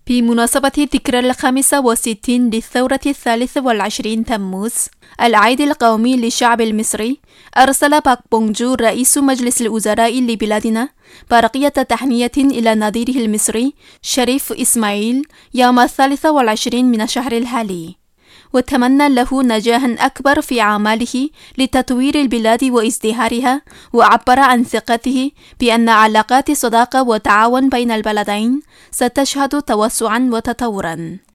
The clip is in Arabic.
في مناسبة ذكرى 65 للثورة 23 تموز العيد القومي للشعب المصري، أرسل باك بونغ جو رئيس مجلس الوزراء لبلادنا برقية تهنئة إلى نظيره المصري شريف إسماعيل يوم 23 من الشهر الحالي، وتمنى له نجاحا أكبر في أعماله لتطوير البلاد وازدهارها، وعبر عن ثقته بأن علاقات صداقة وتعاون بين البلدين ستشهد توسعا وتطورا.